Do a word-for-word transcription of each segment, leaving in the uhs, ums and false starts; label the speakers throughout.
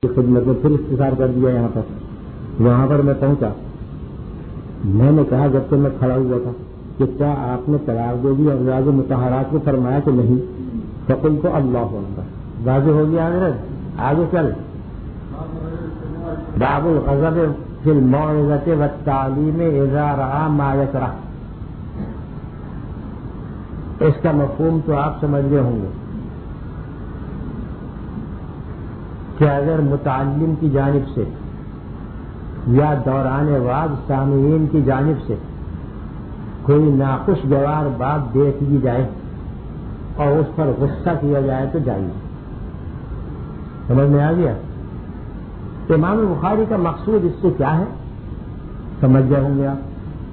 Speaker 1: خدمت میں پھر اختصار کر دیا یہاں پر. وہاں پر میں پہنچا, میں نے کہا جب سے میں کھڑا ہوا تھا کہ کیا آپ نے طلاق دے دی ازواج مطہرات کو؟ فرمایا کہ نہیں. فقل کو اللہ اکبر. واضح ہو گیا حضرت. آگے چل. باب الغضب فی الموعظۃ والتعلیم اذا رأى ما یکرہ. اس کا مفہوم تو آپ سمجھ گئے ہوں گے کہ اگر متعلم کی جانب سے یا دوران وعظ سامعین کی جانب سے کوئی ناخوشگوار بات دیکھ لی جائے اور اس پر غصہ کیا جائے تو جائز. سمجھ میں آ گیا؟ امام بخاری کا مقصود اس سے کیا ہے سمجھ گئے ہوں گے آپ.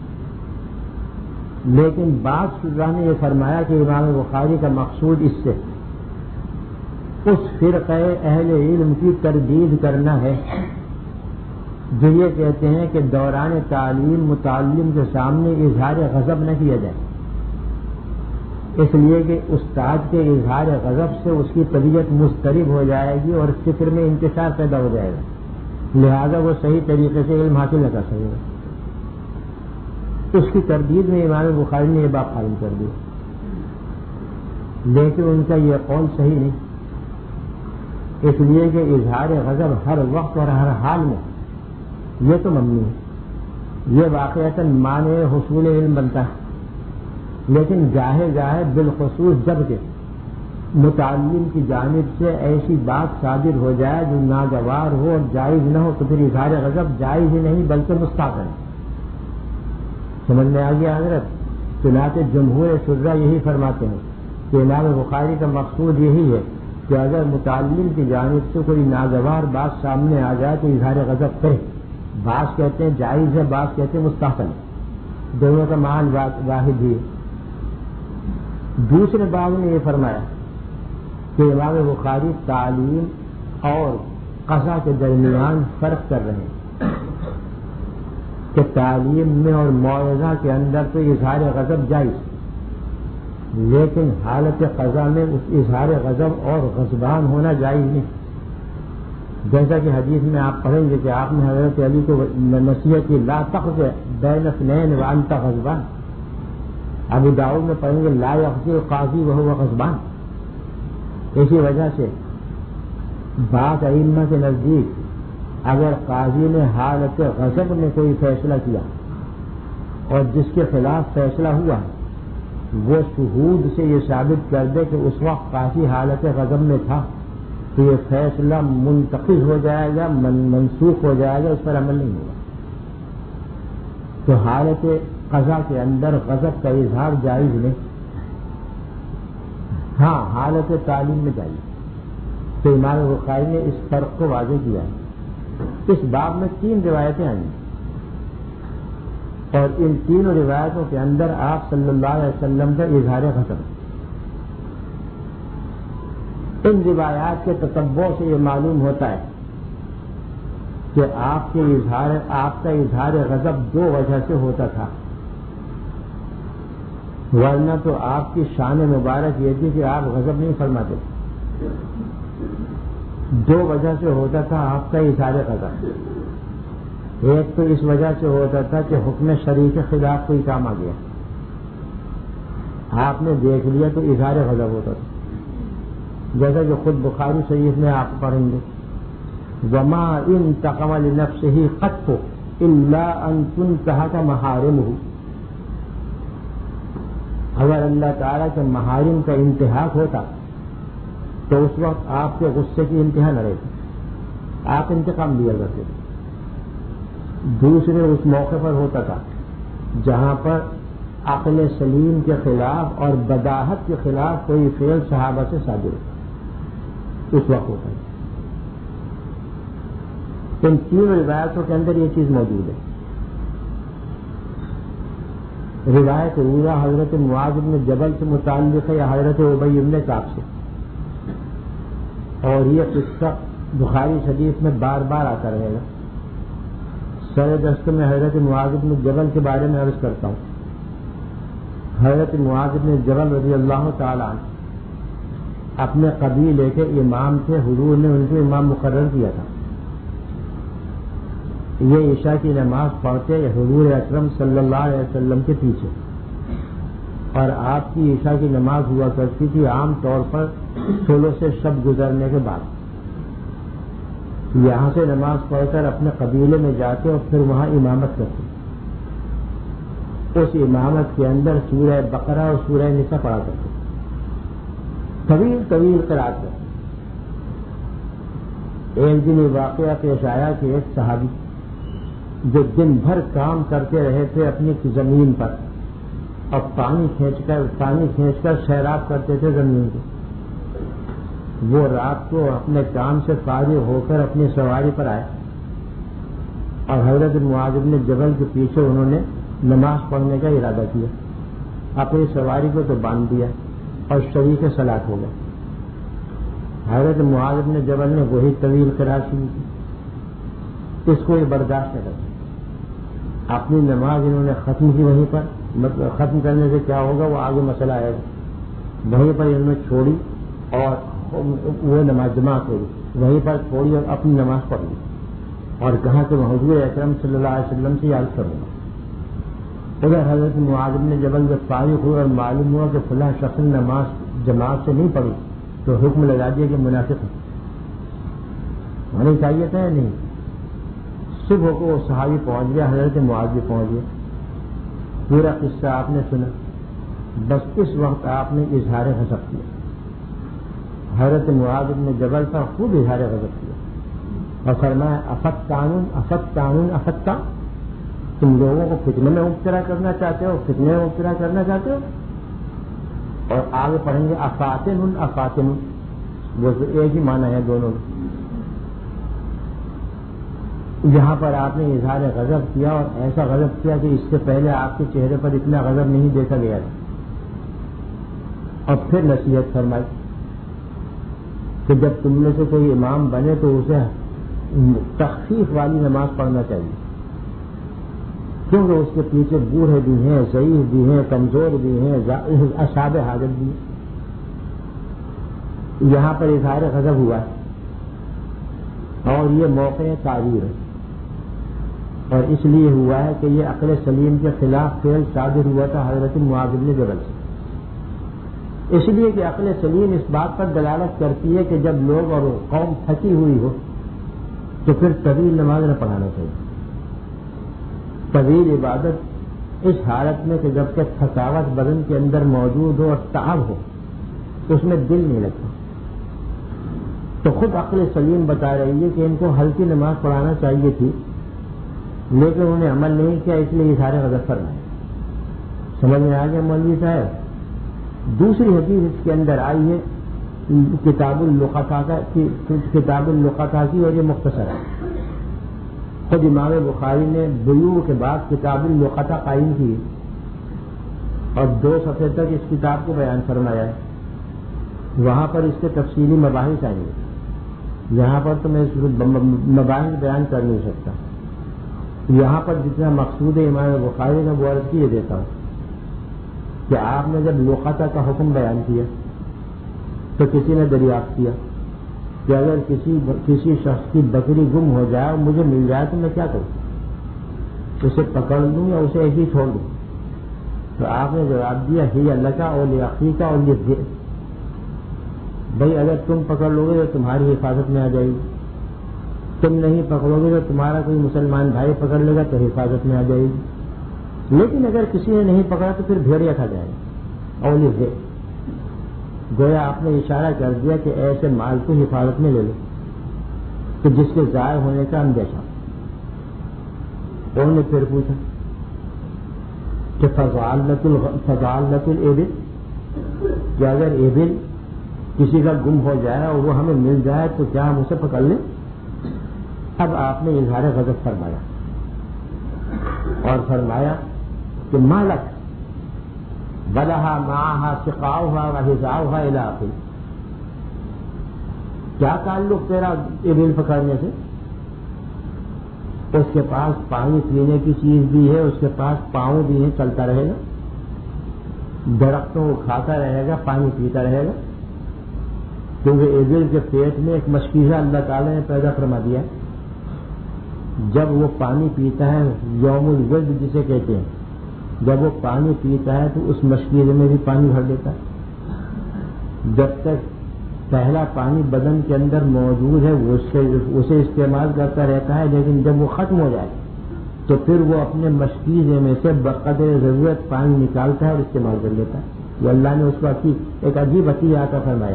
Speaker 1: لیکن بعض شرح نے یہ فرمایا کہ امام بخاری کا مقصود اس سے اس فرقہ اہل علم کی تردید کرنا ہے جو یہ کہتے ہیں کہ دوران تعلیم متعلم کے سامنے اظہار غضب نہ کیا جائے, اس لیے کہ استاد کے اظہار غضب سے اس کی طبیعت مضطرب ہو جائے گی اور فکر میں انتشار پیدا ہو جائے گا, لہذا وہ صحیح طریقے سے علم حاصل نہ کر سکے گا. اس کی تردید میں امام بخاری نے یہ بات قائم کر دی, لیکن ان کا یہ قول صحیح نہیں, اس لیے کہ اظہار غضب ہر وقت اور ہر حال میں یہ تو ممنوع ہے, یہ واقعتاً معنی حصول علم بنتا ہے. لیکن گاہے گاہے بالخصوص جب کہ متعلم کی جانب سے ایسی بات صادر ہو جائے جو ناگوار ہو اور جائز نہ ہو تو پھر اظہار غضب جائز ہی نہیں بلکہ مستحب ہے. سمجھ میں آ گیا حضرت؟ چنانچہ جمہور شرح یہی فرماتے ہیں کہ امام بخاری کا مقصود یہی ہے کہ اگر متعلم کی جانب سے کوئی ناگوار بات سامنے آ جائے تو اظہار غضب کرے. بعض کہتے ہیں جائز ہے, بعض کہتے ہیں مستحب ہے, دونوں کا معنی واحد ہی ہے. دوسرے باب نے یہ فرمایا کہ امام بخاری تعلیم اور قضا کے درمیان فرق کر رہے ہیں کہ تعلیم میں اور موعظہ کے اندر تو اظہار غضب جائز, لیکن حالت قضا میں اس اظہار غضب اور غضبان ہونا جائز نہیں. جیسا کہ حدیث میں آپ پڑھیں گے کہ آپ نے حضرت علی کو نصیحت کی لا تخض بین اثنین وانت غضبان. ابو داؤد میں پڑھیں گے لا یخضی القاضی وہو غضبان. اسی وجہ سے بعض ائمہ کے نزدیک اگر قاضی نے حالت غضب میں کوئی فیصلہ کیا اور جس کے خلاف فیصلہ ہوا وہ شہود سے یہ ثابت کر دے کہ اس وقت قاضی حالت غضب میں تھا تو یہ فیصلہ منتقل ہو جائے گا, منسوخ ہو جائے گا, اس پر عمل نہیں ہوگا. تو حالت قضا کے اندر غضب کا اظہار جائز نہیں, ہاں حالت تعلیم میں جائز. تو امام بخاری نے اس فرق کو واضح کیا ہے. اس باب میں تین روایتیں آئیں اور ان تینوں روایتوں کے اندر آپ صلی اللہ علیہ وسلم کا اظہار غضب. ان روایات کے تتبع سے یہ معلوم ہوتا ہے کہ آپ کے اظہار آپ کا اظہار غضب دو وجہ سے ہوتا تھا, ورنہ تو آپ کی شان مبارک یہ تھی کہ آپ غضب نہیں فرماتے. دو وجہ سے ہوتا تھا آپ کا اظہار غضب. ایک تو اس وجہ سے ہوتا تھا کہ حکم شرعی کے خلاف کوئی کام آ گیا, آپ نے دیکھ لیا تو اظہار غضب ہوتا تھا, جیسا کہ خود بخاری شریف میں آپ پڑھیں گے وما انتقم لنفسه قط الا ان تنتهك محارمه. اگر اللہ تعالیٰ کے محارم کا انتہاک ہوتا تو اس وقت آپ کے غصے کی انتہا نہ رہتی, آپ انتقام لیا کرتے. دوسرے اس موقع پر ہوتا تھا جہاں پر عقل سلیم کے خلاف اور بداہت کے خلاف کوئی فعل صحابہ سے صادر ہوتا, اس وقت ہوتا ہے. ان تین روایتوں کے اندر یہ چیز موجود ہے. روایت اولا حضرت معاذ بن جبل سے متعلق ہے یا حضرت ابی بن کعب سے, اور یہ قصہ بخاری شریف میں بار بار آتا رہے گا. سر دست میں حضرت معاذ بن جبل کے بارے میں عرض کرتا ہوں. حضرت معاذ بن جبل رضی اللہ تعالی عنہ اپنے قبیلے کے امام تھے, حضور نے ان کو امام مقرر کیا تھا. یہ عشاء کی نماز پڑھتے حضور اکرم صلی اللہ علیہ وسلم کے پیچھے، اور آپ کی عشاء کی نماز ہوا کرتی تھی عام طور پر صلح سے شب گزرنے کے بعد۔ یہاں سے نماز پڑھ کر اپنے قبیلے میں جاتے اور پھر وہاں امامت کرتے۔ اس امامت کے اندر سورہ بقرہ اور سورہ نساء پڑھا کرتے، طویل طویل قرات کرتے۔ ایک دن یہ واقعہ پیش آیا کہ ایک صحابی جو دن بھر کام کرتے رہے تھے اپنی زمین پر اور پانی کھینچ کر پانی کھینچ کر سیراب کرتے تھے زمین کو، وہ رات کو اپنے کام سے فارغ ہو کر اپنی سواری پر آئے اور حضرت معاذ بن جبل کے پیچھے انہوں نے نماز پڑھنے کا ارادہ کیا۔ اپنی سواری کو تو باندھ دیا اور شریک صلاۃ ہو گئے۔ حضرت معاذ بن جبل نے وہی طویل قرات شروع کی، اس کو یہ برداشت نہ کرتا۔ اپنی نماز انہوں نے ختم کی وہیں پر، مطلب ختم کرنے سے کیا ہوگا وہ آگے مسئلہ آئے گا، وہیں پر انہوں نے چھوڑی اور وہ نماز جماعت ہوگی، وہیں پر چھوڑی اور اپنی نماز پڑھ لی اور کہا کہ حضور اکرم صلی اللہ علیہ وسلم سے یاد کروں گا۔ ادھر حضرت معاذ بن جبل جب فارغ ہوئے اور معلوم ہوا کہ فلاں شخص نے نماز جماعت سے نہیں پڑھی تو حکم لگا دیا کہ منافق ہونی چاہیے تھا یا نہیں۔ صبح کو وہ صحابی پہنچ گیا، حضرت معاذ بھی پہنچ گیا، پورا قصہ آپ نے سنا۔ بس اس وقت آپ نے اظہار غضب کیا، حضرت معاذ بن جبل پر خوب اظہار غضب کیا اور فرمایا افت قانون افت قانون افت کا، تم لوگوں کو فتنے میں مبتلا کرنا چاہتے ہو، فتنے میں مبتلا کرنا چاہتے ہو۔ اور آگے پڑھیں گے افاتن افاتن، وہ ایک ہی معنی ہے دونوں میں۔ یہاں پر آپ نے اظہار غضب کیا اور ایسا غضب کیا کہ اس سے پہلے آپ کے چہرے پر اتنا غضب نہیں دیکھا گیا تھا، اور پھر نصیحت فرمائی کہ جب تم میں سے کوئی امام بنے تو اسے تخفیف والی نماز پڑھنا چاہیے، کیونکہ اس کے پیچھے بوڑھے بھی ہیں، ضعیف بھی ہیں، کمزور بھی ہیں، اصحاب حاجت بھی ہیں۔ یہاں پر اظہار غضب ہوا ہے اور یہ موقع تعبیر ہے، اور اس لیے ہوا ہے کہ یہ عقل سلیم کے خلاف فعل صادر ہوا تھا حضرت معاذ بن جبل سے، اس لیے کہ عقل سلیم اس بات پر دلالت کرتی ہے کہ جب لوگ اور قوم تھکی ہوئی ہو تو پھر طویل نماز نہ پڑھانا چاہیے۔ طویل عبادت اس حالت میں کہ جب تک تھکاوٹ بدن کے اندر موجود ہو اور تعب ہو اس میں دل نہیں لگتا، تو خود عقل سلیم بتا رہی ہے کہ ان کو ہلکی نماز پڑھانا چاہیے تھی، لیکن انہوں نے عمل نہیں کیا، اس لیے اظہار غضب فرمایا۔ سمجھ میں آ گیا مولوی صاحب؟ دوسری حدیث اس کے اندر آئی ہے کتاب اللقطاء کی کتاب اللقطاء کی اور یہ مختصر ہے۔ خود امام بخاری نے بیوع کے بعد کتاب اللقطاء قائم کی اور دو صفحے تک اس کتاب کو بیان فرمایا ہے، وہاں پر اس کے تفصیلی مباحث آئیں گے، یہاں پر تو میں مباحث بیان کر نہیں سکتا، یہاں پر جتنا مقصود ہے امام بخاری نے وہ عرض کیے دیتا ہوں کہ آپ نے جب لقطہ کا حکم بیان کیا تو کسی نے دریافت کیا کہ اگر کسی کسی شخص کی بکری گم ہو جائے اور مجھے مل جائے تو میں کیا کروں، اسے پکڑ لوں یا اسے ایسے ہی چھوڑ دوں؟ تو آپ نے جواب دیا ہی اللہ کا اور لعقی کا اور یہ بھائی اگر تم پکڑ لو گے تو تمہاری حفاظت میں آ جائے گی، تم نہیں پکڑو گے تو تمہارا کوئی مسلمان بھائی پکڑ لے گا تو حفاظت میں آ جائے گی، لیکن اگر کسی نے نہیں پکڑا تو پھر بھیڑیا کھا جائے گا۔ اور یہ گویا آپ نے اشارہ کر دیا کہ ایسے مال کو حفاظت میں لے لو کہ جس کے ضائع ہونے کا اندیشہ۔ انہوں نے پھر پوچھا کہ فضالت فضالت الابل، کہ اگر ایبل کسی کا گم ہو جائے اور وہ ہمیں مل جائے تو کیا ہم اسے پکڑ لیں؟ اب آپ نے اظہار غضب فرمایا اور فرمایا کہ مالک بلہا معاہا سقاؤہا وحزاؤہا الی آخر، کیا تعلق تیرا ابل پکڑنے سے؟ اس کے پاس پانی پینے کی چیز بھی ہے، اس کے پاس پاؤں بھی ہے، چلتا رہے گا، درختوں کو کھاتا رہے گا، پانی پیتا رہے گا، کیونکہ ابل کے پیٹ میں ایک مشکیزہ اللہ تعالی نے پیدا فرما دیا، جب وہ پانی پیتا ہے یوم الولد جسے کہتے ہیں، جب وہ پانی پیتا ہے تو اس مشکیزے میں بھی پانی بھر دیتا ہے۔ جب تک پہلا پانی بدن کے اندر موجود ہے وہ اسے استعمال کرتا رہتا ہے، لیکن جب وہ ختم ہو جائے تو پھر وہ اپنے مشکیزے میں سے بقدر ضرورت پانی نکالتا ہے اور استعمال کر لیتا ہے۔ وہ اللہ نے اس کو ایک عجیب عطیہ عطا فرمایا،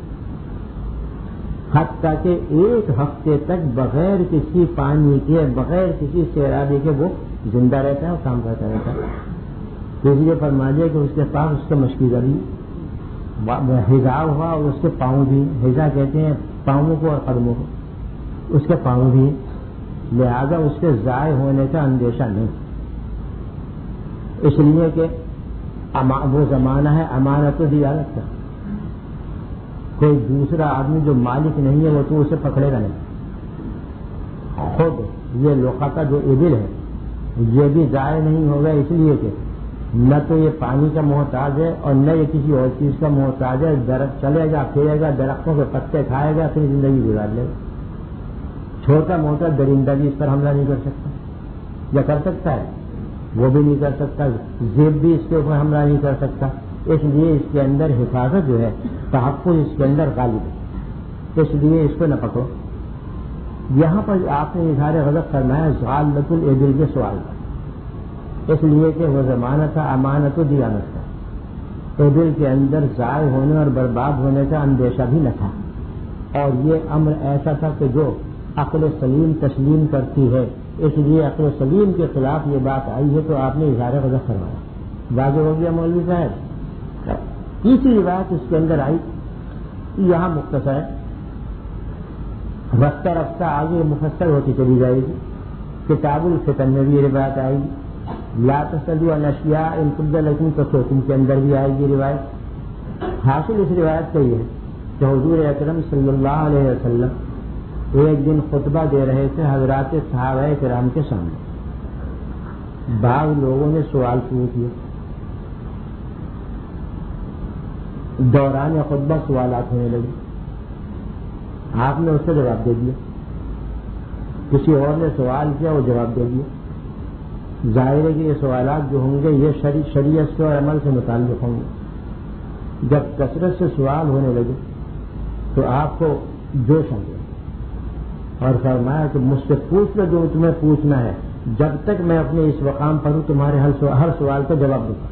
Speaker 1: حتیٰ کہ ایک ہفتے تک بغیر کسی پانی کے، بغیر کسی سیرابی کے وہ زندہ رہتا ہے اور کام کرتا رہتا ہے۔ تو اس لیے فرما دیا کہ اس کے پاس اس کا مشکیزہ بھی ہزا ہوا اور اس کے پاؤں بھی، ہزا کہتے ہیں پاؤں کو اور قدموں کو، اس کے پاؤں بھی، لہذا اس کے ضائع ہونے کا اندیشہ نہیں، اس لیے کہ وہ زمانہ ہے امانت و دیانت کا، کوئی دوسرا آدمی جو مالک نہیں ہے وہ تو اسے پکڑے گا نہیں۔ خود یہ لوقا جو ابل ہے یہ بھی ضائع نہیں ہوگا، اس لیے کہ نہ تو یہ پانی کا محتاج ہے اور نہ یہ کسی اور چیز کا محتاج ہے، درخت چلے گا پھرے گا، درختوں کے پتے کھائے گا، پھر زندگی گزار لے گا۔ چھوٹا موٹا درندہ بھی اس پر حملہ نہیں کر سکتا، یا کر سکتا ہے وہ بھی نہیں کر سکتا، زیب بھی اس کے اوپر حملہ نہیں کر سکتا، اس لیے اس کے اندر حفاظت جو ہے، تحفظ اس کے اندر غالب ہے، اس لیے اس کو نہ پکڑو۔ یہاں پر آپ نے اظہار غضب فرمایا غالۃ الابل کے سوال کا، اس لیے کہ وہ زمانہ تھا امانت و دیانت کا، ابل کے اندر ضائع ہونے اور برباد ہونے کا اندیشہ بھی نہ تھا، اور یہ امر ایسا تھا کہ جو عقل سلیم تسلیم کرتی ہے، اس لیے عقل سلیم کے خلاف یہ بات آئی ہے تو آپ نے اظہار غضب فرمایا۔ واضح ہو گیا مولوی صاحب؟ تیسری بات اس کے اندر آئی، یہاں مختصر ہے، رفتہ رفتہ آگے مفصل ہوتی چلی جائے گی۔ کتاب الفتن میں بھی یہ روایت آئے گی، لا تسألوا عن اشیاء ان تبد لکم تسؤکم کے اندر بھی آئے گی روایت۔ حاصل اس روایت کا یہ ہے کہ حضور اکرم صلی اللہ علیہ وسلم ایک دن خطبہ دے رہے تھے حضرات صحابہ کرام کے سامنے، بعض لوگوں نے سوال شروع کیا، دوران خطبہ سوالات ہونے لگے، آپ نے اس سے جواب دے دیا، کسی اور نے سوال کیا وہ جواب دے دیا۔ ظاہر ہے کہ یہ سوالات جو ہوں گے یہ شریعت سے اور عمل سے متعلق ہوں گے۔ جب کثرت سے سوال ہونے لگے تو آپ کو جوش آ گیا اور فرمایا کہ مجھ سے پوچھ لو جو تمہیں پوچھنا ہے، جب تک میں اپنے اس مقام پر ہوں تمہارے ہر سوال کا جواب دوں گا۔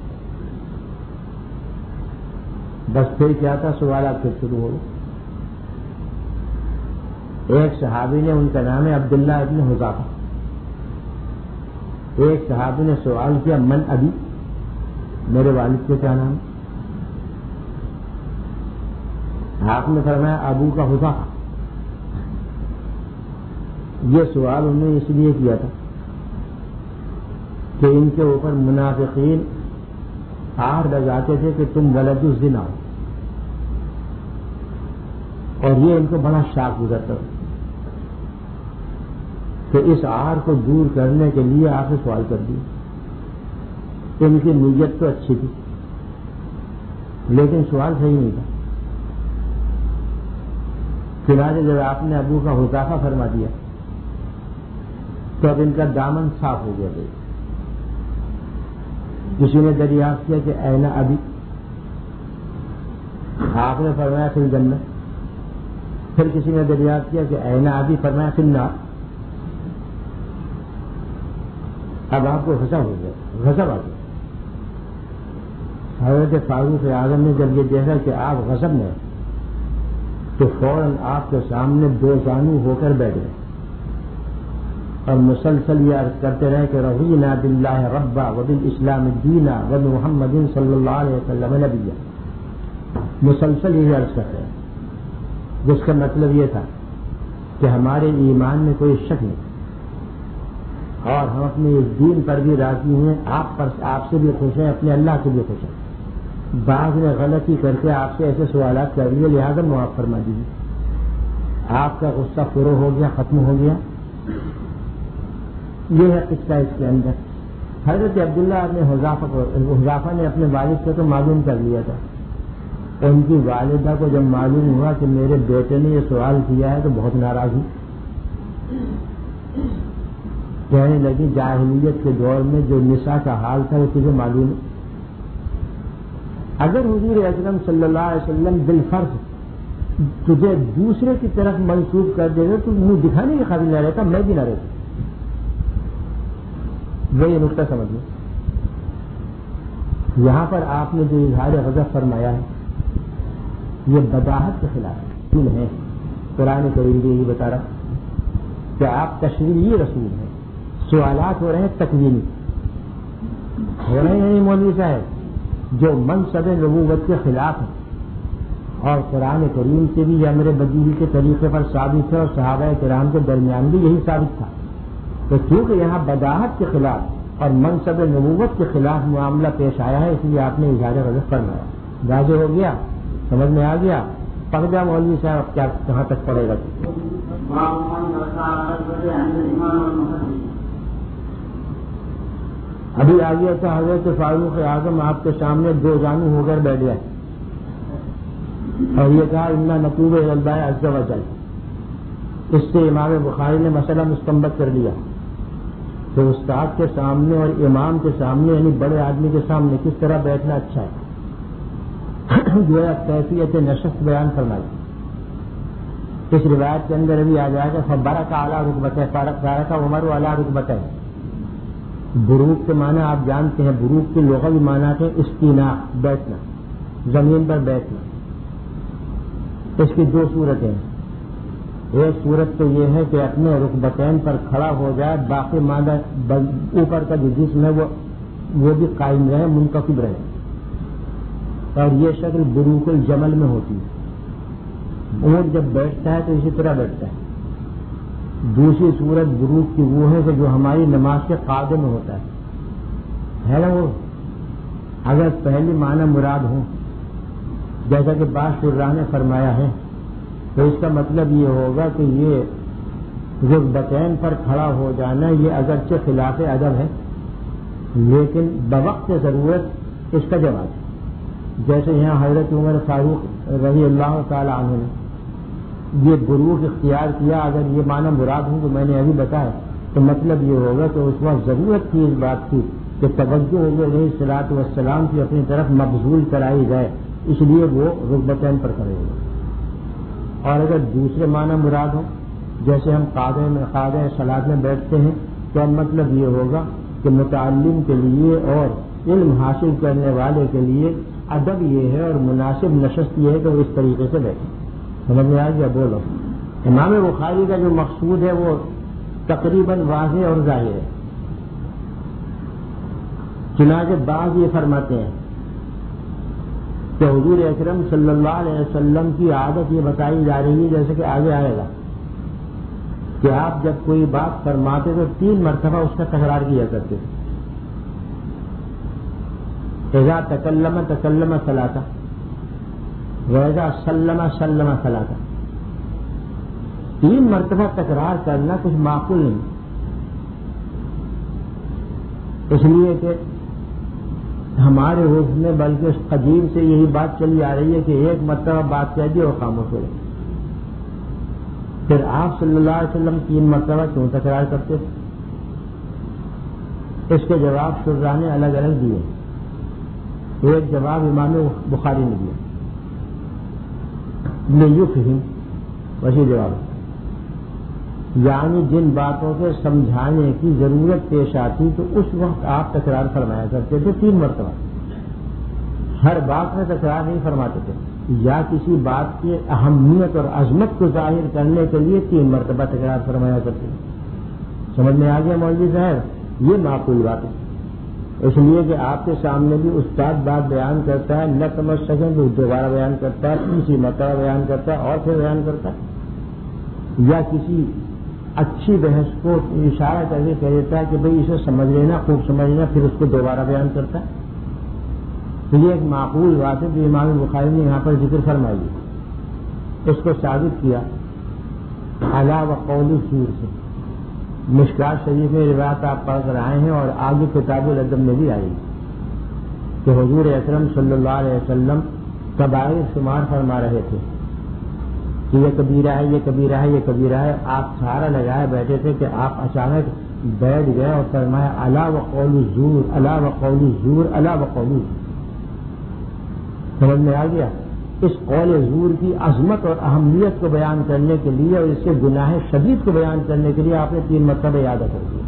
Speaker 1: بس پھر کیا تھا، سوالات پھر شروع ہو گئے۔ ایک صحابی نے، ان کا نام ہے عبداللہ ابن حذافہ، ایک صحابی نے سوال کیا من ابی، میرے والد کے کیا نام؟ آپ نے فرمایا ابو کا حذافہ۔ یہ سوال انہوں نے اس لیے کیا تھا کہ ان کے اوپر منافقین آر لگاتے تھے کہ تم ولد الزنا ہو، اور یہ ان کو بڑا شاک گزرتا تھا، تو اس آر کو دور کرنے کے لیے آپ نے سوال کر دیا۔ ان کی نیت تو اچھی تھی لیکن سوال صحیح نہیں تھا، چنانچہ جب آپ نے ابو کا حذافہ فرما دیا تو اب ان کا دامن صاف ہو گیا۔ کسی نے دریافت کیا کہ این ابی، آپ نے فرمایا فی الجنہ۔ پھر کسی نے دریافت کیا کہ این ابی، فرمایا فی النار۔ اب آپ کو غضب ہو گیا، غضب آ گیا۔ حضرت فاروق اعظم نے جب یہ دیکھا کہ آپ غضب میں تو فوراً آپ کے سامنے دو زانو ہو کر بیٹھ گئے اور مسلسل یہ عرض کرتے رہے کہ رضینا باللہ ربا وبالاسلام دینا وبمحمد صلی اللہ علیہ وسلم نبیا۔ مسلسل یہ عرض کرتے رہے، جس کا مطلب یہ تھا کہ ہمارے ایمان میں کوئی شک نہیں اور ہم اپنے اس دین پر بھی راضی ہیں، آپ پر آپ سے بھی خوش ہیں، اپنے اللہ سے بھی خوش ہیں۔ بعض نے غلطی کر کے آپ سے ایسے سوالات کر لیے، لہٰذا معاف فرما دیجیے۔ آپ کا غصہ فروغ ہو گیا، ختم ہو گیا۔ یہ ہے قصہ اس کے اندر۔ حضرت عبداللہ نے حذافہ نے اپنے والد سے تو معلوم کر لیا تھا، ان کی والدہ کو جب معلوم ہوا کہ میرے بیٹے نے یہ سوال کیا ہے تو بہت ناراض ہوئی، کہنے لگی جاہلیت کے دور میں جو نساء کا حال تھا وہ تجھے معلوم ہے؟ اگر حضور اکرم صلی اللہ علیہ وسلم بالفرض تجھے دوسرے کی طرف منسوب کر دے گا تو منہ دکھانے کے قابل نہ رہتا، میں بھی نہ رہتا۔ وہ یہ نقطہ سمجھ لیں۔ یہاں پر آپ نے جو اظہار غضب فرمایا ہے یہ بداحت کے خلاف ہے۔ قرآن کریم بھی یہی بتا رہا کہ آپ تشریعی رسول ہیں، سوالات ہو رہے ہیں تکوینی ہو رہے ہیں مولوی صاحب جو منصب نبوت کے خلاف ہیں، اور قرآن کریم سے بھی یہ امر بدیہی کے طریقے پر ثابت ہے اور صحابہ کرام کے درمیان بھی یہی ثابت تھا۔ تو کیونکہ یہاں بداحت کے خلاف اور منصب نبوت کے خلاف معاملہ پیش آیا ہے، اس لیے آپ نے اظہار غضب فرمایا۔ واضح ہو گیا، سمجھ میں آ گیا؟ پڑھ جا مولوی صاحب، اب کیا کہاں تک پڑے گا؟ ابھی آ گیا تھا حضرت فاروق اعظم آپ کے سامنے دو جانو ہو کر بیٹھ گئے اور یہ کہا انا نتوب الی اللہ عز و جل۔ اس سے امام بخاری نے مسئلہ مستنبط کر دیا تو استاد کے سامنے اور امام کے سامنے یعنی بڑے آدمی کے سامنے کس طرح بیٹھنا اچھا ہے، جو ہے کیفیت نشست بیان فرمائی۔ اس روایت کے اندر ابھی آ جائے گا فبرک اعلیٰ رتبتہ بارک عمر اعلیٰ رتبتہ۔ بروک کے معنی آپ جانتے ہیں، بروک کے لغوی معنی ہے استینا، بیٹھنا، زمین پر بیٹھنا۔ اس کی دو صورتیں ہیں، ایک صورت تو یہ ہے کہ اپنے رکبتین پر کھڑا ہو جائے، باقی مادہ اوپر کا جو جسم ہے وہ وہ بھی قائم رہے، منتقب رہے، اور یہ شکل بروک الجمل میں ہوتی ہے۔ اونٹ جب بیٹھتا ہے تو اسی طرح بیٹھتا ہے۔ دوسری صورت بروک کی وہ ہے کہ جو ہماری نماز کے قاعدے میں ہوتا ہے ہے نا وہ۔ اگر پہلی معنی مراد ہو جیسا کہ بعض شراح نے فرمایا ہے تو اس کا مطلب یہ ہوگا کہ یہ رکبتین پر کھڑا ہو جانا یہ اگرچہ خلاف ادب ہے لیکن بوقت ضرورت اس کا جواب ہے۔ جیسے یہاں حضرت عمر فاروق رضی اللہ تعالی عنہ نے یہ بروک اختیار کیا، اگر یہ معنی مراد ہوں تو میں نے ابھی بتایا تو مطلب یہ ہوگا کہ اس وقت ضرورت تھی اس بات کی کہ توجہ علیہ الصلوۃ والسلام کی اپنی طرف مبذول کرائی جائے، اس لیے وہ رکبتین پر کھڑے ہوئے۔ اور اگر دوسرے معنی مراد ہو جیسے ہم قاعدے میں قاعدہ صلاۃ میں بیٹھتے ہیں تو اب مطلب یہ ہوگا کہ متعلم کے لیے اور علم حاصل کرنے والے کے لیے ادب یہ ہے اور مناسب نشست یہ ہے کہ وہ اس طریقے سے بیٹھے۔ سمجھ میں آ گیا؟ بولو۔ امام بخاری کا جو مقصود ہے وہ تقریباً واضح اور ظاہر ہے۔ چنانچہ بعض یہ فرماتے ہیں کہ حضور اکرم صلی اللہ علیہ وسلم کی عادت یہ بتائی جا رہی ہے جیسے کہ آگے آئے گا کہ آپ جب کوئی بات فرماتے تو تین مرتبہ اس کا تکرار کیا کرتے تھے۔ اذا تکلم تکلم ثلاثہ وَإِذَا سَلَّمَ سَلَّمَ ثَلَاثًا۔ تین مرتبہ تکرار کرنا کچھ معقول نہیں، اس لیے کہ ہمارے حکم میں بلکہ قدیم سے یہی بات چلی آ رہی ہے کہ ایک مرتبہ بات کہہ دی اور خاموش ہو گئی۔ پھر آپ صلی اللہ علیہ وسلم تین مرتبہ کیوں تکرار کرتے تھے؟ اس کے جواب شراح نے الگ الگ دیے۔ ایک جواب امام بخاری نے دیا لیفہم، وہی جواب یعنی جن باتوں کے سمجھانے کی ضرورت پیش آتی تو اس وقت آپ تکرار فرمایا کرتے تھے تین مرتبہ، ہر بات میں تکرار نہیں فرماتے تھے، یا کسی بات کی اہمیت اور عظمت کو ظاہر کرنے کے لیے تین مرتبہ تکرار فرمایا کرتے تھے۔ سمجھ میں آ گیا مولوی صاحب؟ یہ معقول بات ہے، اس لیے کہ آپ کے سامنے بھی استاد بات بیان کرتا ہے، نہ سمجھ سکیں تو دوبارہ بیان کرتا ہے، تیسری مرتبہ بیان کرتا ہے اور پھر بیان کرتا ہے، یا کسی اچھی بحث کو اشارہ کر کے کہہ دیتا ہے کہ بھئی اسے سمجھ لینا، خوب سمجھ لینا، پھر اس کو دوبارہ بیان کرتا ہے۔ تو یہ ایک معقول بات ہے جو امام بخاری نے یہاں پر ذکر فرمائی ہے۔ اس کو ثابت کیا علا و قول سور سے، مشکات شریف میں روایت آپ پڑھ کر آئے ہیں اور آگے کتاب الادب میں بھی آئی کہ حضور اکرم صلی اللہ علیہ وسلم کبائر شمار فرما رہے تھے کہ یہ کبیرہ ہے یہ کبیرہ ہے یہ کبیرہ ہے، آپ سارا لگائے بیٹھے تھے کہ آپ اچانک بیٹھ گئے اور فرمایا الا وقول الزور الا وقول الزور الا وقول الزور۔ سمجھ میں آ گیا؟ اس قول زور کی عظمت اور اہمیت کو بیان کرنے کے لیے اور اس کے گناہ شدید کو بیان کرنے کے لیے آپ نے تین مرتبہ یاد کر دیا۔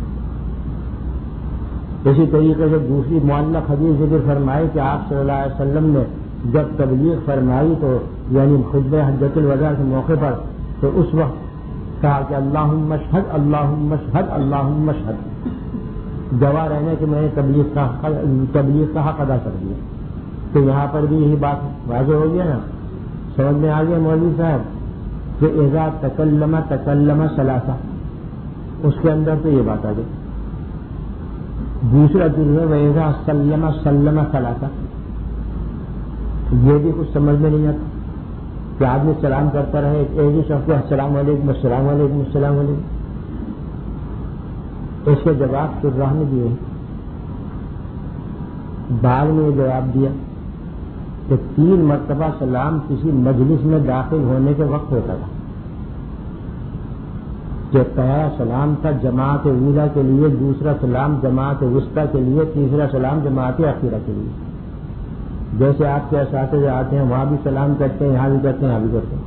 Speaker 1: اسی طریقے سے دوسری معلق حدیث ذکر فرمائی کہ آپ صلی اللہ علیہ وسلم نے جب تبلیغ فرمائی تو یعنی خطبہ حجۃ الوداع کے موقع پر تو اس وقت کہا کہ اللہم اشہد اللہم اشہد اللہم اشہد، گواہ رہنے کہ میں نے تبلیغ کا تبلیغ کا حق ادا کر دیا۔ تو یہاں پر بھی یہی بات واضح ہو گیا نا، سمجھ میں آ گیا مولوی صاحب کہ اذا تکلم تکلم ثلاثہ، اس کے اندر تو یہ بات آ گئی۔ دوسرا جرم ہے وَإِذَا سَلَّمَ سَلَّمَ ثَلَاثًا، یہ بھی کچھ سمجھ میں نہیں آتا کہ آدمی سلام کرتا رہے ایک ہی شخص کو السلام علیکم السلام علیکم السلام علیکم۔ اس کے جواب شراح نے دیے، بعد میں یہ جواب دیا کہ تین مرتبہ سلام کسی مجلس میں داخل ہونے کے وقت ہوتا تھا، کہ پہلا سلام تھا جماعت اولیٰ کے لیے، دوسرا سلام جماعت وسطیٰ کے لیے، تیسرا سلام جماعت اخیرہ کے لیے۔ جیسے آپ کے اساتذہ آتے ہیں وہاں بھی سلام کرتے ہیں، یہاں بھی کرتے ہیں، یہاں بھی کرتے ہیں،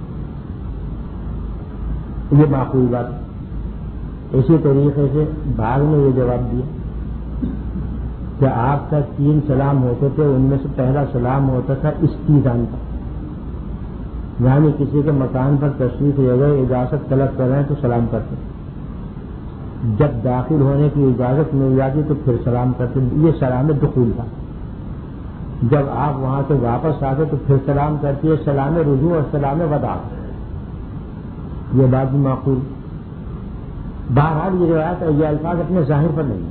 Speaker 1: یہ معقول بات ہے۔ اسی طریقے سے بعد میں یہ جواب دیا کہ آپ کا تین سلام ہوتے تھے، ان میں سے پہلا سلام ہوتا تھا استیذان کا، یعنی کسی کے مکان پر تشریف لے گئے اجازت طلب کر رہے ہیں تو سلام کرتے، جب داخل ہونے کی اجازت مل جاتی تو پھر سلام کرتے، یہ سلام دخول تھا۔ جب آپ وہاں سے واپس آتے تو پھر سلام کرتی ہے، سلام رجوع اور سلام وداع، یہ بات بھی معقول۔ بہرحال یہ روایت یہ الفاظ اپنے ظاہر پر نہیں،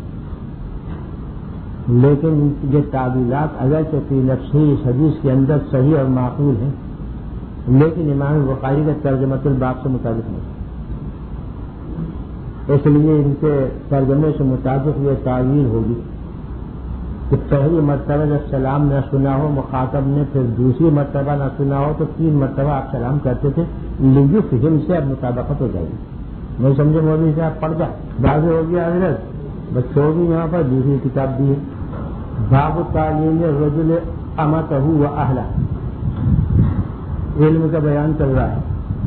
Speaker 1: لیکن یہ تعبیرات اگرچہ فی نفسی اس حدیث کے اندر صحیح اور معقول ہیں، لیکن امام بخاری کے ترجمۃ الباب سے مطابق نہیں، اس لیے ان کے ترجمے سے مطابق یہ تعویل ہوگی کہ پہلی مرتبہ جب سلام نہ سنا ہو مخاطب نے، پھر دوسری مرتبہ نہ سنا ہو تو تین مرتبہ آپ سلام کرتے تھے، لیفہم سے اب مطابقت ہو جائے گی۔ نہیں سمجھے مولوی صاحب؟ پڑھ جا واضح ہو گیا حضرت، بچوں بھی یہاں پر دوسری کتاب دی ہے، باب تعلیم الرجل امتہ و اہلہ، علم کا بیان چل رہا ہے۔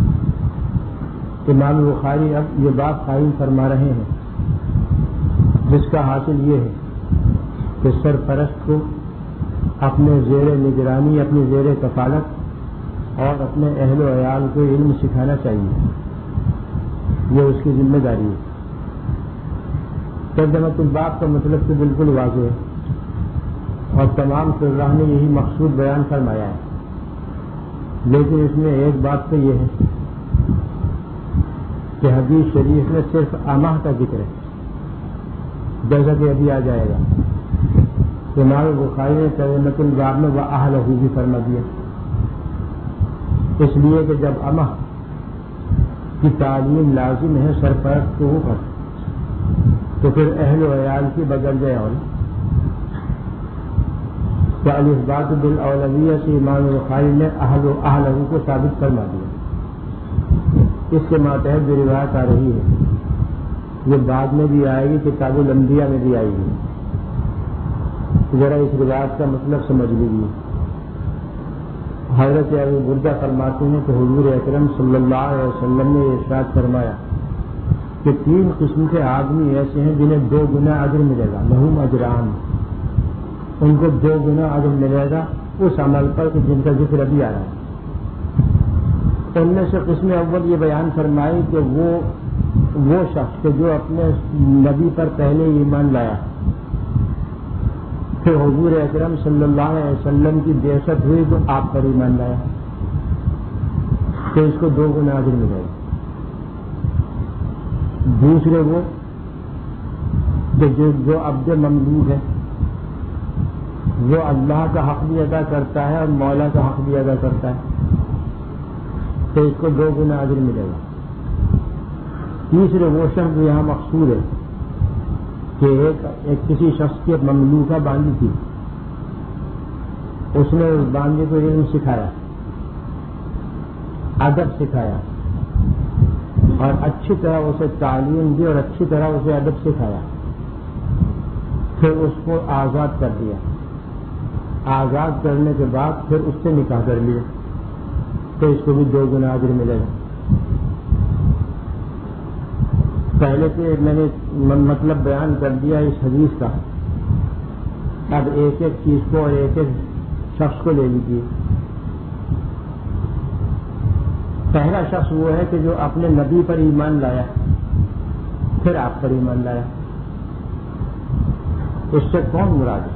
Speaker 1: امام بخاری اب یہ باب قائم فرما رہے ہیں جس کا حاصل یہ ہے کہ سرپرست کو اپنے زیر نگرانی، اپنے زیر کفالت اور اپنے اہل و عیال کو علم سکھانا چاہیے، یہ اس کی ذمہ داری ہے۔ ترجمۃ الباب کا مطلب تو بالکل واضح ہے اور تمام شراح نے یہی مقصود بیان فرمایا ہے، لیکن اس میں ایک بات تو یہ ہے کہ حدیث شریف میں صرف امہ کا ذکر ہے، جیسا کہ ابھی آ جائے گا۔ امام بخاری نے ترجمۃ الباب میں وَأَهْلَهُ بھی فرما دیا، اس لیے کہ جب امہ کی تعلیم لازم ہے سرپرست کے اوپر تو پھر اہل و عیال کی بدل جائے، اور تو الاثبات بالاولویہ سے امام بخاری نے اہل و اہلہ کو ثابت فرما دیا۔ اس کے ماتحت جو روایت آ رہی ہے یہ بعد میں بھی آئے گی، کتاب الانبیاء میں بھی آئے گی، ذرا اس روایت کا مطلب سمجھ لیجیے۔ حضرت ابو بردہ فرماتے ہیں کہ حضور اکرم صلی اللہ علیہ وسلم نے ارشاد فرمایا کہ تین قسم کے آدمی ایسے ہیں جنہیں دو گنا اجر ملے گا، لہم اجران، ان کو دو گنا اجر ملے گا اس عمل پر جن کا ذکر ابھی آ رہا ہے۔ ان میں سے قسم اول یہ بیان فرمائی کہ وہ وہ شخص کہ جو اپنے نبی پر پہلے ایمان لایا، پھر حضور اکرم صلی اللہ علیہ وسلم کی بعثت ہوئی تو آپ پر ایمان لایا، تو اس کو دو گنا اجر ملے گا۔ دوسرے وہ کہ جو, جو عبد مملوک ہے وہ اللہ کا حق بھی ادا کرتا ہے اور مولا کا حق بھی ادا کرتا ہے، تو اس کو دو گنا اجر ملے گا۔ تیسرے وہ شخص جو یہاں مقصود ہے کہ ایک, ایک کسی شخص کی مملوکہ باندھی تھی، اس نے اس باندھی کو علم سکھایا، ادب سکھایا اور اچھی طرح اسے تعلیم دی اور اچھی طرح اسے ادب سکھایا، پھر اس کو آزاد کر دیا، آزاد کرنے کے بعد پھر اس سے نکاح کر لیا تو اس کو بھی دو گنا اجر ملے گا۔ پہلے سے میں نے مطلب بیان کر دیا اس حدیث کا، اب ایک ایک چیز کو اور ایک ایک شخص کو لے لیجیے۔ پہلا شخص وہ ہے کہ جو اپنے نبی پر ایمان لایا پھر آپ پر ایمان لایا، اس سے کون مراد ہے؟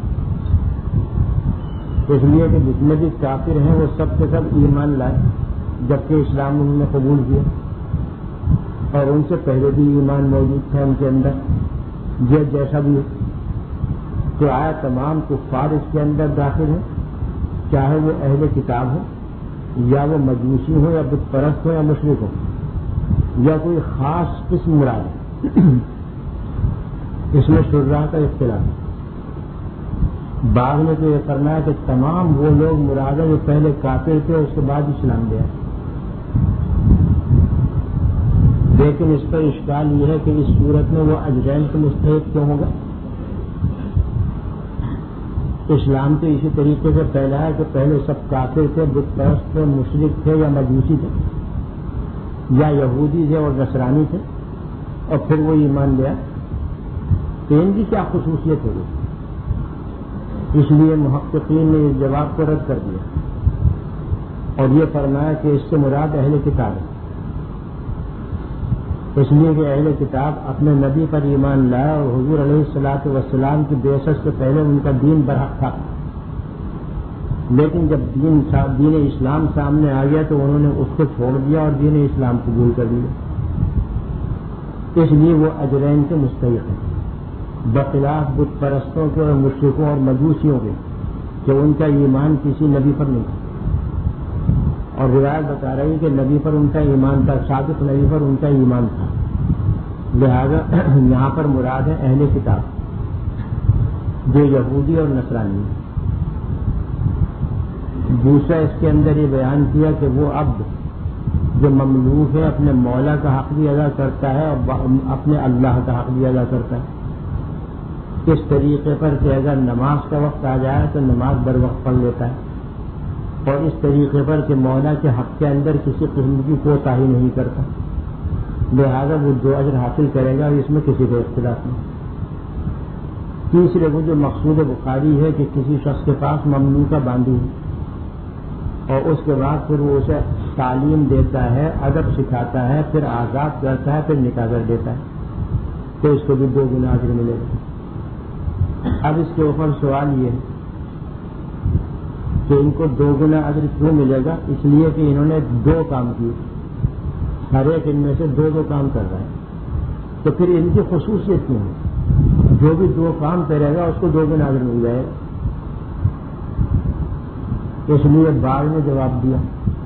Speaker 1: اس لیے کہ جتنے بھی کافر ہیں وہ سب کے سب ایمان لائے جبکہ اسلام انہوں نے قبول کیا، اور ان سے پہلے بھی ایمان موجود تھا ان کے اندر، یہ جیسا بھی ہو تو آیا تمام کفار اس کے اندر داخل ہیں، چاہے وہ اہل کتاب ہو یا وہ مجوسی ہو یا بت پرست ہو یا مشرک ہو یا کوئی خاص قسم مراد ہے۔ اس میں شرح کا اختلاف ہے۔ بعد میں تو یہ کرنا ہے کہ تمام وہ لوگ مراد ہیں جو پہلے کافر تھے اس کے بعد اسلام لے آئے، لیکن اس پر اشکال یہ ہے کہ اس صورت میں وہ اجرین کے مستحق کیوں ہوگا؟ اسلام تو اسی طریقے سے پھیلا ہے کہ پہلے سب کافر تھے، بت پرست تھے، مشرک تھے یا مجوسی تھے یا یہودی تھے اور نصرانی تھے، اور پھر وہ ایمان لیا، تو ان کی کیا خصوصیت ہوگی؟ اس لیے محققین نے اس جواب کو رد کر دیا اور یہ فرمایا کہ اس سے مراد اہل کتاب ہے، اس لیے کہ اہل کتاب اپنے نبی پر ایمان لایا اور حضور علیہ الصلاۃ والسلام کی بعثت سے پہلے ان کا دین برحق تھا، لیکن جب دین دین اسلام سامنے آ گیا تو انہوں نے اس کو چھوڑ دیا اور دین اسلام قبول کر لیا، اس لیے وہ اجرین کے مستحق ہیں، بخلاف بت پرستوں کے اور مشرکوں اور مجوسیوں کے کہ ان کا ایمان کسی نبی پر نہیں تھا، اور روایت بتا رہی کہ نبی پر ان کا ایمان تھا، صادق نبی پر ان کا ایمان تھا، لہذا یہاں پر مراد ہے اہل کتاب جو یہودی اور نصرانی ہے۔ دوسرا اس کے اندر یہ بیان کیا کہ وہ عبد جو مملوک ہے اپنے مولا کا حق بھی ادا کرتا ہے اور اپنے اللہ کا حق بھی ادا کرتا ہے، اس طریقے پر کہ اگر نماز کا وقت آ جائے تو نماز بر وقت پڑھ لیتا ہے، اور اس طریقے پر کہ مولا کے حق کے اندر کسی قسم کی کوتاہی نہیں کرتا، لہذا وہ دو اجر حاصل کرے گا اور اس میں کسی کو اختلاف نہیں۔ تیسرے وہ جو مقصود بخاری ہے کہ کسی شخص کے پاس مملوکہ باندھی ہے اور اس کے بعد پھر وہ اسے تعلیم دیتا ہے، ادب سکھاتا ہے، پھر آزاد کرتا ہے، پھر نکاح کر دیتا ہے تو اس کو بھی دو گنا اجر ملے گا۔ اب اس کے اوپر سوال یہ ہے کہ ان کو دو گنا اجر کیوں ملے گا؟ اس لیے کہ انہوں نے دو کام کیے، ہر ایک ان میں سے دو دو کام کر رہا ہے، تو پھر ان کی خصوصیت کیوں ہے؟ جو بھی دو کام کرے گا اس کو دو گنا اجر مل جائے گا۔ اس لیے بعد میں جواب دیا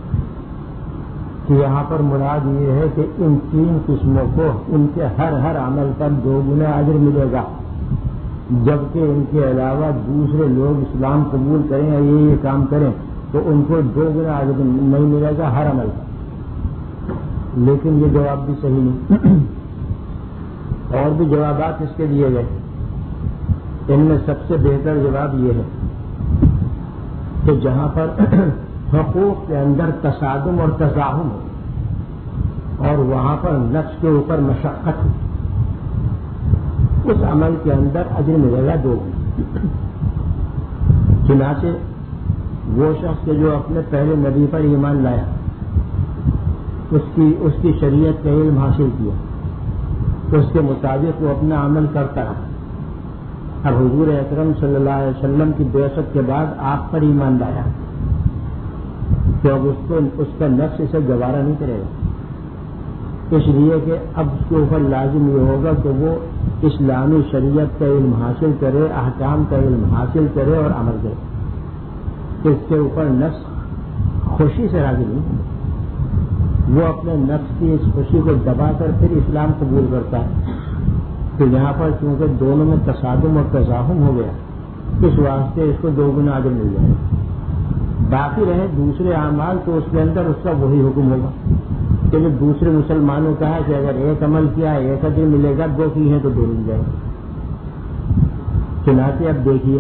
Speaker 1: کہ یہاں پر مراد یہ ہے کہ ان تین قسموں کو ان کے ہر ہر عمل پر دو گنا اجر ملے گا، جبکہ ان کے علاوہ دوسرے لوگ اسلام قبول کریں یا یہ یہ کام کریں تو ان کو دو گنا اجر نہیں ملے گا ہر عمل کا۔ لیکن یہ جواب بھی صحیح نہیں، اور بھی جوابات اس کے دیے گئے، ان میں سب سے بہتر جواب یہ ہے کہ جہاں پر حقوق کے اندر تصادم اور تزاحم ہو اور وہاں پر نفس کے اوپر مشقت ہو، اس عمل کے اندر اجر ملے گا دو گنا۔ چنانچہ وہ شخص کے جو اپنے پہلے نبی پر ایمان لایا، اس کی اس کی شریعت کا علم حاصل کیا، اس کے مطابق وہ اپنا عمل کرتا رہا، اب حضور اکرم صلی اللہ علیہ وسلم کی بعثت کے بعد آپ پر ایمان لایا تو اب اس کو اس کا نفس اسے گوارا نہیں کرے گا، اس لیے کہ اب اس کے اوپر لازم یہ ہوگا کہ وہ اسلامی شریعت کا علم حاصل کرے، احکام کا علم حاصل کرے اور عمل کرے۔ اس کے اوپر نفس خوشی سے راضی نہیں ہے، وہ اپنے نفس کی اس خوشی کو دبا کر پھر اسلام قبول کرتا ہے، تو یہاں پر چونکہ دونوں میں تصادم اور تزاحم ہو گیا، اس واسطے اس کو دو گنا اجر مل جائے گا۔ باقی رہے دوسرے اعمال تو اس کے اندر اس کا وہی حکم ہوگا کہ جو دوسرے مسلمانوں کا ہے کہ اگر ایک عمل کیا ہے ایک اجر ملے گا، دو کی ہیں تو دو مل جائے گا۔ چنانچہ اب دیکھیے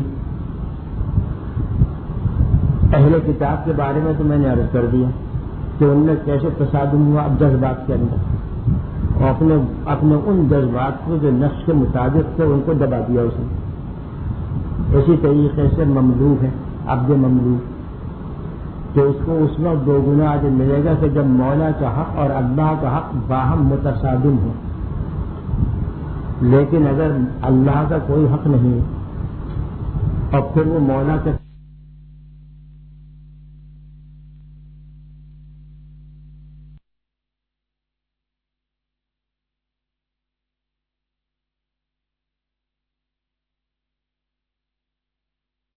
Speaker 1: اہل کتاب کے بارے میں تو میں نے عرض کر دیا کہ ان میں کیسے تصادم ہوا اب جذبات کے اندر، اور اپنے اپنے ان جذبات کو جو نفس کے مطابق تھے ان کو دبا دیا اس نے۔ اسی طریقے سے مملوک ہے، عبد مملوک، کہ اس کو اس میں دو گنا اجر ملے گا کہ جب مولا کا حق اور اللہ کا حق باہم متصادم ہو۔ لیکن اگر اللہ کا کوئی حق نہیں اور پھر وہ مولا کے